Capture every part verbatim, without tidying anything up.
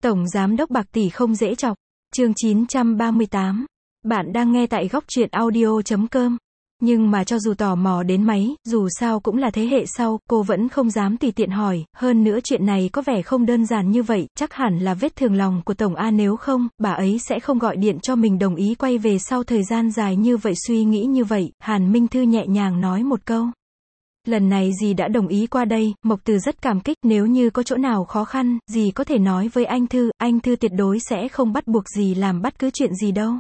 Tổng Giám đốc bạc tỷ không dễ chọc. Chương chín trăm ba mươi tám. Bạn đang nghe tại góc truyện audio chấm com. Nhưng mà cho dù tò mò đến máy, dù sao cũng là thế hệ sau, cô vẫn không dám tùy tiện hỏi, hơn nữa chuyện này có vẻ không đơn giản như vậy, chắc hẳn là vết thương lòng của Tổng A, nếu không, bà ấy sẽ không gọi điện cho mình đồng ý quay về sau thời gian dài như vậy. Suy nghĩ như vậy, Hàn Minh Thư nhẹ nhàng nói một câu. Lần này dì đã đồng ý qua đây, Mộc Từ rất cảm kích, nếu như có chỗ nào khó khăn, dì có thể nói với anh Thư, anh Thư tuyệt đối sẽ không bắt buộc dì làm bất cứ chuyện gì đâu.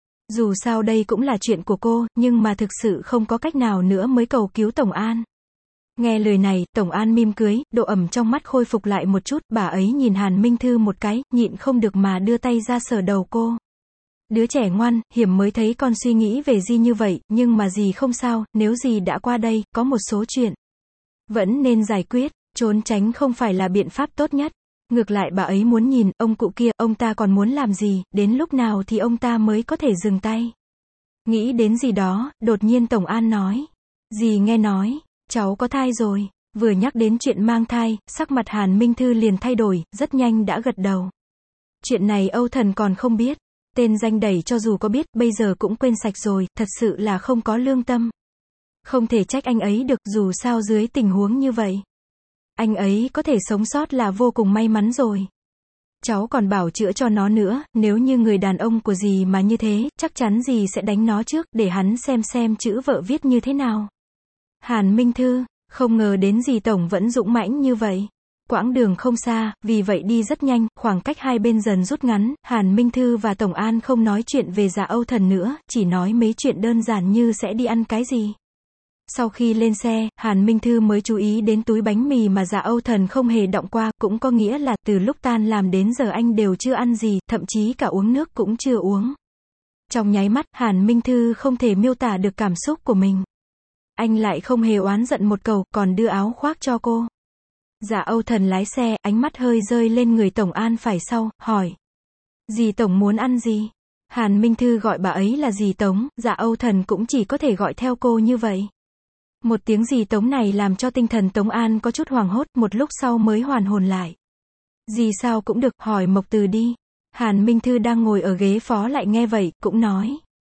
Dù sao đây cũng là chuyện của cô, nhưng mà thực sự không có cách nào nữa mới cầu cứu Tổng An. Nghe lời này, Tổng An mỉm cười, độ ẩm trong mắt khôi phục lại một chút, bà ấy nhìn Hàn Minh Thư một cái, nhịn không được mà đưa tay ra sờ đầu cô. Đứa trẻ ngoan, hiểm mới thấy con suy nghĩ về dì như vậy, nhưng mà dì không sao, nếu dì đã qua đây, có một số chuyện vẫn nên giải quyết, trốn tránh không phải là biện pháp tốt nhất. Ngược lại bà ấy muốn nhìn, ông cụ kia, ông ta còn muốn làm gì, đến lúc nào thì ông ta mới có thể dừng tay. Nghĩ đến gì đó, đột nhiên Tổng An nói. Dì nghe nói, cháu có thai rồi. Vừa nhắc đến chuyện mang thai, sắc mặt Hàn Minh Thư liền thay đổi, rất nhanh đã gật đầu. Chuyện này Âu Thần còn không biết. Tên danh đẩy cho dù có biết, bây giờ cũng quên sạch rồi, thật sự là không có lương tâm. Không thể trách anh ấy được, dù sao dưới tình huống như vậy. Anh ấy có thể sống sót là vô cùng may mắn rồi. Cháu còn bảo chữa cho nó nữa, nếu như người đàn ông của dì mà như thế, chắc chắn dì sẽ đánh nó trước, để hắn xem xem chữ vợ viết như thế nào. Hàn Minh Thư, không ngờ đến dì Tổng vẫn dũng mãnh như vậy. Quãng đường không xa, vì vậy đi rất nhanh, khoảng cách hai bên dần rút ngắn, Hàn Minh Thư và Tổng An không nói chuyện về Dạ Âu Thần nữa, chỉ nói mấy chuyện đơn giản như sẽ đi ăn cái gì. Sau khi lên xe, Hàn Minh Thư mới chú ý đến túi bánh mì mà Dạ Âu Thần không hề động qua, cũng có nghĩa là từ lúc tan làm đến giờ anh đều chưa ăn gì, thậm chí cả uống nước cũng chưa uống. Trong nháy mắt, Hàn Minh Thư không thể miêu tả được cảm xúc của mình. Anh lại không hề oán giận một câu, còn đưa áo khoác cho cô. Dạ Âu Thần lái xe, ánh mắt hơi rơi lên người Tổng An phải sau, hỏi. Dì Tổng muốn ăn gì? Hàn Minh Thư gọi bà ấy là dì Tống, Dạ Âu Thần cũng chỉ có thể gọi theo cô như vậy. Một tiếng dì Tống này làm cho tinh thần Tống An có chút hoảng hốt, một lúc sau mới hoàn hồn lại. Dì sao cũng được, hỏi Mộc Từ đi. Hàn Minh Thư đang ngồi ở ghế phó lại nghe vậy, cũng nói.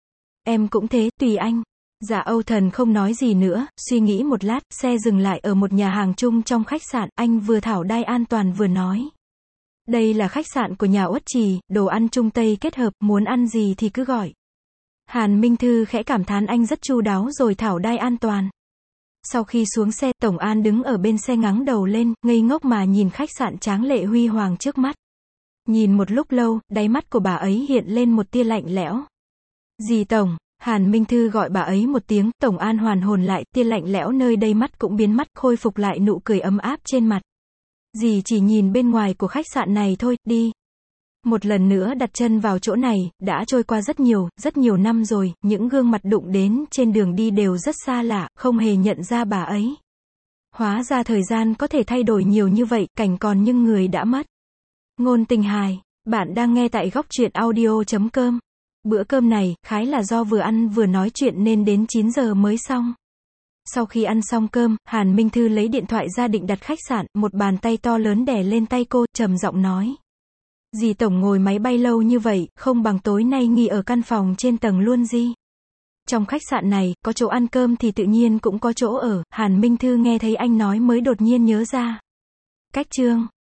Em cũng thế, tùy anh. Dạ Âu Thần không nói gì nữa, suy nghĩ một lát, xe dừng lại ở một nhà hàng chung trong khách sạn, anh vừa thảo đai an toàn vừa nói. Đây là khách sạn của nhà Uất Trì, đồ ăn Trung Tây kết hợp, muốn ăn gì thì cứ gọi. Hàn Minh Thư khẽ cảm thán anh rất chu đáo rồi thảo đai an toàn. Sau khi xuống xe, Tổng An đứng ở bên xe ngắng đầu lên, ngây ngốc mà nhìn khách sạn tráng lệ huy hoàng trước mắt. Nhìn một lúc lâu, đáy mắt của bà ấy hiện lên một tia lạnh lẽo. Dì Tổng. Hàn Minh Thư gọi bà ấy một tiếng, Tổng An hoàn hồn lại, tia lạnh lẽo nơi đây mắt cũng biến mất, khôi phục lại nụ cười ấm áp trên mặt. Dì chỉ nhìn bên ngoài của khách sạn này thôi, đi. Một lần nữa đặt chân vào chỗ này, đã trôi qua rất nhiều, rất nhiều năm rồi, những gương mặt đụng đến trên đường đi đều rất xa lạ, không hề nhận ra bà ấy. Hóa ra thời gian có thể thay đổi nhiều như vậy, cảnh còn nhưng người đã mất. Ngôn tình hài, bạn đang nghe tại góc truyện audio chấm com. Bữa cơm này, khái là do vừa ăn vừa nói chuyện nên đến chín giờ mới xong. Sau khi ăn xong cơm, Hàn Minh Thư lấy điện thoại ra định đặt khách sạn, một bàn tay to lớn đè lên tay cô, trầm giọng nói. Dì Tổng ngồi máy bay lâu như vậy, không bằng tối nay nghỉ ở căn phòng trên tầng luôn gì. Trong khách sạn này, có chỗ ăn cơm thì tự nhiên cũng có chỗ ở, Hàn Minh Thư nghe thấy anh nói mới đột nhiên nhớ ra. Cách chương.